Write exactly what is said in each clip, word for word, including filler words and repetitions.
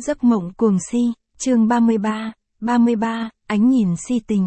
Giấc mộng cuồng si, chương ba mươi ba, ba mươi ba, ánh nhìn si tình.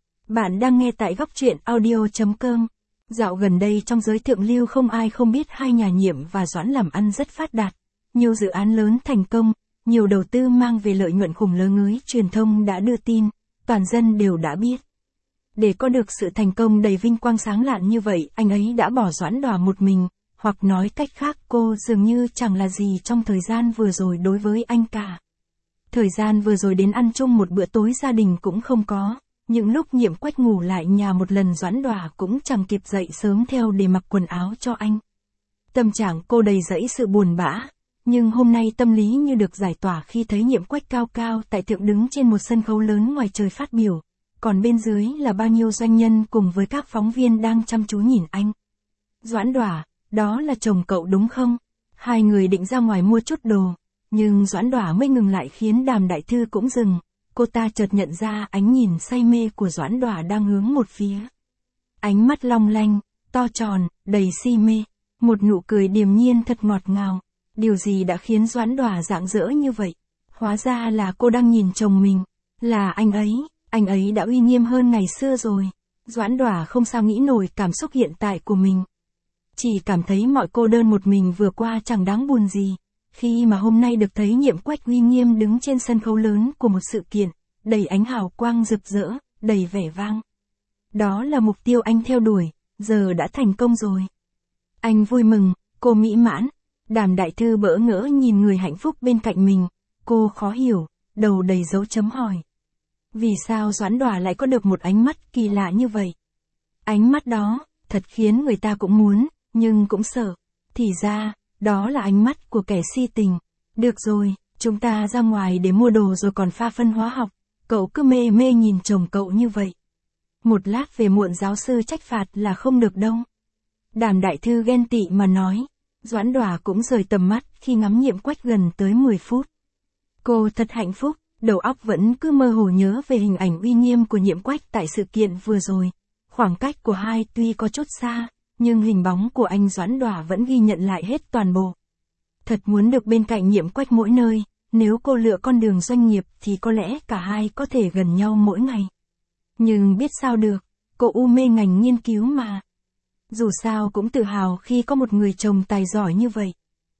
Bạn đang nghe tại góc truyện audio chấm com. Dạo gần đây trong giới thượng lưu không ai không biết hai nhà Nhiệm và Doãn làm ăn rất phát đạt. Nhiều dự án lớn thành công, nhiều đầu tư mang về lợi nhuận khủng lớn ấy truyền thông đã đưa tin, toàn dân đều đã biết. Để có được sự thành công đầy vinh quang sáng lạn như vậy, anh ấy đã bỏ Doãn Đòa một mình, hoặc nói cách khác cô dường như chẳng là gì trong thời gian vừa rồi đối với anh cả. Thời gian vừa rồi đến ăn chung một bữa tối gia đình cũng không có, những lúc Nhiệm Quách ngủ lại nhà một lần Doãn Đòa cũng chẳng kịp dậy sớm theo để mặc quần áo cho anh. Tâm trạng cô đầy dẫy sự buồn bã, nhưng hôm nay tâm lý như được giải tỏa khi thấy Nhiệm Quách cao cao tại thượng đứng trên một sân khấu lớn ngoài trời phát biểu, còn bên dưới là bao nhiêu doanh nhân cùng với các phóng viên đang chăm chú nhìn anh. Doãn Đòa, đó là chồng cậu đúng không? Hai người định ra ngoài mua chút đồ, nhưng Doãn Đòa mới ngừng lại khiến Đàm Đại Thư cũng dừng. Cô ta chợt nhận ra ánh nhìn say mê của Doãn Đòa đang hướng một phía. Ánh mắt long lanh, to tròn, đầy si mê, một nụ cười điềm nhiên thật ngọt ngào. Điều gì đã khiến Doãn Đòa rạng rỡ như vậy? Hóa ra là cô đang nhìn chồng mình, là anh ấy, anh ấy đã uy nghiêm hơn ngày xưa rồi. Doãn Đòa không sao nghĩ nổi cảm xúc hiện tại của mình. Chỉ cảm thấy mọi cô đơn một mình vừa qua chẳng đáng buồn gì, khi mà hôm nay được thấy Nhiệm Quách uy nghiêm đứng trên sân khấu lớn của một sự kiện, đầy ánh hào quang rực rỡ, đầy vẻ vang. Đó là mục tiêu anh theo đuổi, giờ đã thành công rồi. Anh vui mừng, cô mỹ mãn. Đàm Đại Thư bỡ ngỡ nhìn người hạnh phúc bên cạnh mình, cô khó hiểu, đầu đầy dấu chấm hỏi. Vì sao Doãn Đòa lại có được một ánh mắt kỳ lạ như vậy? Ánh mắt đó, thật khiến người ta cũng muốn, nhưng cũng sợ. Thì ra, đó là ánh mắt của kẻ si tình. Được rồi, chúng ta ra ngoài để mua đồ rồi còn pha phân hóa học. Cậu cứ mê mê nhìn chồng cậu như vậy. Một lát về muộn giáo sư trách phạt là không được đâu. Đàm Đại Thư ghen tị mà nói. Doãn Đòa cũng rời tầm mắt khi ngắm Nhiệm Quách gần tới mười phút. Cô thật hạnh phúc, đầu óc vẫn cứ mơ hồ nhớ về hình ảnh uy nghiêm của Nhiệm Quách tại sự kiện vừa rồi. Khoảng cách của hai tuy có chút xa, nhưng hình bóng của anh Doãn Đòa vẫn ghi nhận lại hết toàn bộ. Thật muốn được bên cạnh Nhiệm Quách mỗi nơi, nếu cô lựa con đường doanh nghiệp thì có lẽ cả hai có thể gần nhau mỗi ngày. Nhưng biết sao được, cô u mê ngành nghiên cứu mà. Dù sao cũng tự hào khi có một người chồng tài giỏi như vậy.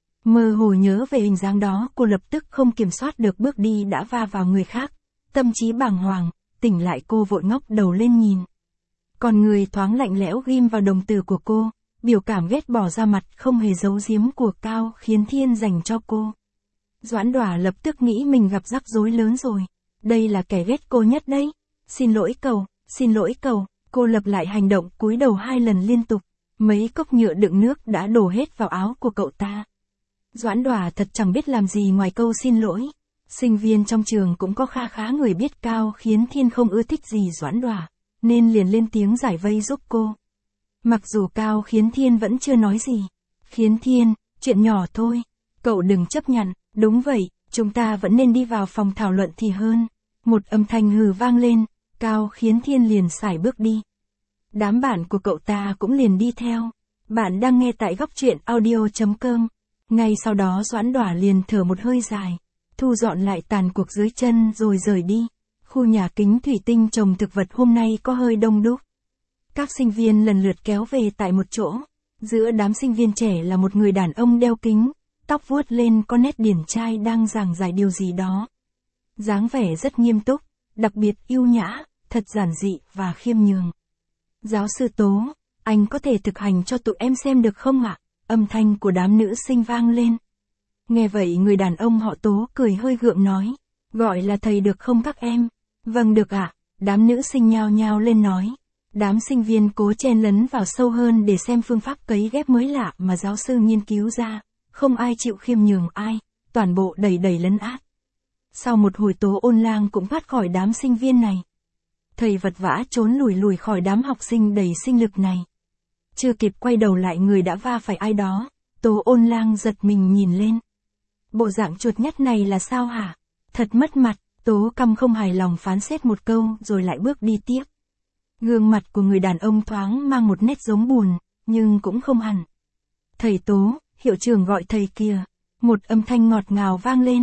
Mơ hồ nhớ về hình dáng đó, cô lập tức không kiểm soát được bước đi đã va vào người khác. Tâm trí bàng hoàng, tỉnh lại cô vội ngóc đầu lên nhìn. Còn người thoáng lạnh lẽo ghim vào đồng tử của cô, biểu cảm ghét bỏ ra mặt không hề giấu giếm của Cao Khiến Thiên dành cho cô. Doãn Đòa lập tức nghĩ mình gặp rắc rối lớn rồi. Đây là kẻ ghét cô nhất đấy. Xin lỗi cậu, xin lỗi cậu. Cô lặp lại hành động cúi đầu hai lần liên tục. Mấy cốc nhựa đựng nước đã đổ hết vào áo của cậu ta. Doãn Đòa thật chẳng biết làm gì ngoài câu xin lỗi. Sinh viên trong trường cũng có kha khá người biết Cao Khiến Thiên không ưa thích gì Doãn Đòa, nên liền lên tiếng giải vây giúp cô. Mặc dù Cao Khiến Thiên vẫn chưa nói gì. Khiến Thiên, chuyện nhỏ thôi. Cậu đừng chấp nhận. Đúng vậy, chúng ta vẫn nên đi vào phòng thảo luận thì hơn. Một âm thanh hừ vang lên, Cao Khiến Thiên liền sải bước đi. Đám bạn của cậu ta cũng liền đi theo. Bạn đang nghe tại góc truyện audio chấm com. Ngay sau đó Doãn Đòa liền thở một hơi dài, thu dọn lại tàn cuộc dưới chân rồi rời đi. Khu nhà kính thủy tinh trồng thực vật hôm nay có hơi đông đúc. Các sinh viên lần lượt kéo về tại một chỗ. Giữa đám sinh viên trẻ là một người đàn ông đeo kính, tóc vuốt lên có nét điển trai đang giảng giải điều gì đó. Dáng vẻ rất nghiêm túc, đặc biệt yêu nhã, thật giản dị và khiêm nhường. Giáo sư Tố, anh có thể thực hành cho tụi em xem được không ạ? Âm thanh của đám nữ sinh vang lên. Nghe vậy người đàn ông họ Tố cười hơi gượng nói. Gọi là thầy được không các em? Vâng được ạ. Đám nữ sinh nhao nhao lên nói. Đám sinh viên cố chen lấn vào sâu hơn để xem phương pháp cấy ghép mới lạ mà giáo sư nghiên cứu ra. Không ai chịu khiêm nhường ai, toàn bộ đầy đầy lấn át. Sau một hồi Tố ôn lang cũng thoát khỏi đám sinh viên này. Thầy vật vã trốn lùi lùi khỏi đám học sinh đầy sinh lực này. Chưa kịp quay đầu lại người đã va phải ai đó, Tố ôn lang giật mình nhìn lên. Bộ dạng chuột nhắt này là sao hả? Thật mất mặt, Tố căm không hài lòng phán xét một câu rồi lại bước đi tiếp. Gương mặt của người đàn ông thoáng mang một nét giống buồn, nhưng cũng không hẳn. Thầy Tố, hiệu trưởng gọi thầy kìa. Một âm thanh ngọt ngào vang lên.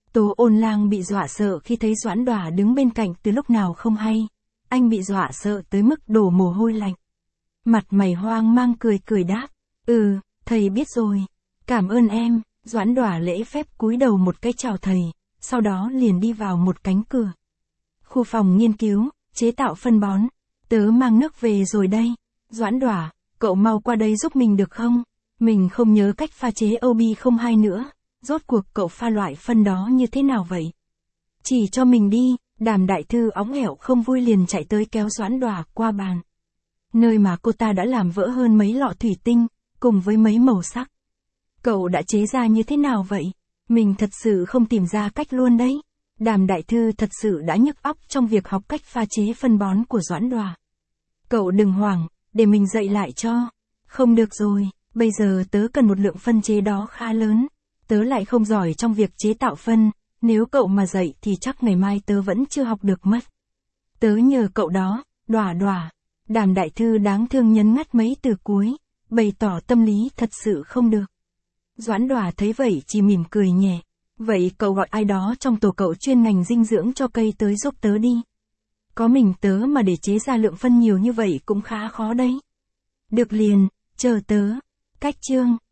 Tố Ôn Lang bị dọa sợ khi thấy Doãn Đỏa đứng bên cạnh từ lúc nào không hay. Anh bị dọa sợ tới mức đổ mồ hôi lạnh. Mặt mày hoang mang cười cười đáp. Ừ, thầy biết rồi. Cảm ơn em. Doãn Đỏa lễ phép cúi đầu một cái chào thầy, sau đó liền đi vào một cánh cửa. Khu phòng nghiên cứu, chế tạo phân bón. Tớ mang nước về rồi đây. Doãn Đỏa, cậu mau qua đây giúp mình được không? Mình không nhớ cách pha chế O B không hai nữa. Rốt cuộc cậu pha loại phân đó như thế nào vậy? Chỉ cho mình đi. Đàm đại thư óng ẻo không vui liền chạy tới kéo Doãn Đỏa qua bàn. Nơi mà cô ta đã làm vỡ hơn mấy lọ thủy tinh, cùng với mấy màu sắc. Cậu đã chế ra như thế nào vậy? Mình thật sự không tìm ra cách luôn đấy. Đàm đại thư thật sự đã nhức óc trong việc học cách pha chế phân bón của Doãn Đỏa. Cậu đừng hoảng, để mình dạy lại cho. Không được rồi, bây giờ tớ cần một lượng phân chế đó khá lớn. Tớ lại không giỏi trong việc chế tạo phân, nếu cậu mà dạy thì chắc ngày mai tớ vẫn chưa học được mất. Tớ nhờ cậu đó, Đỏa Đỏa. Đàm đại thư đáng thương nhấn ngắt mấy từ cuối, bày tỏ tâm lý thật sự không được. Doãn Đỏa thấy vậy chỉ mỉm cười nhẹ. Vậy cậu gọi ai đó trong tổ cậu chuyên ngành dinh dưỡng cho cây tới giúp tớ đi. Có mình tớ mà để chế ra lượng phân nhiều như vậy cũng khá khó đấy. Được liền, chờ tớ. Cách chương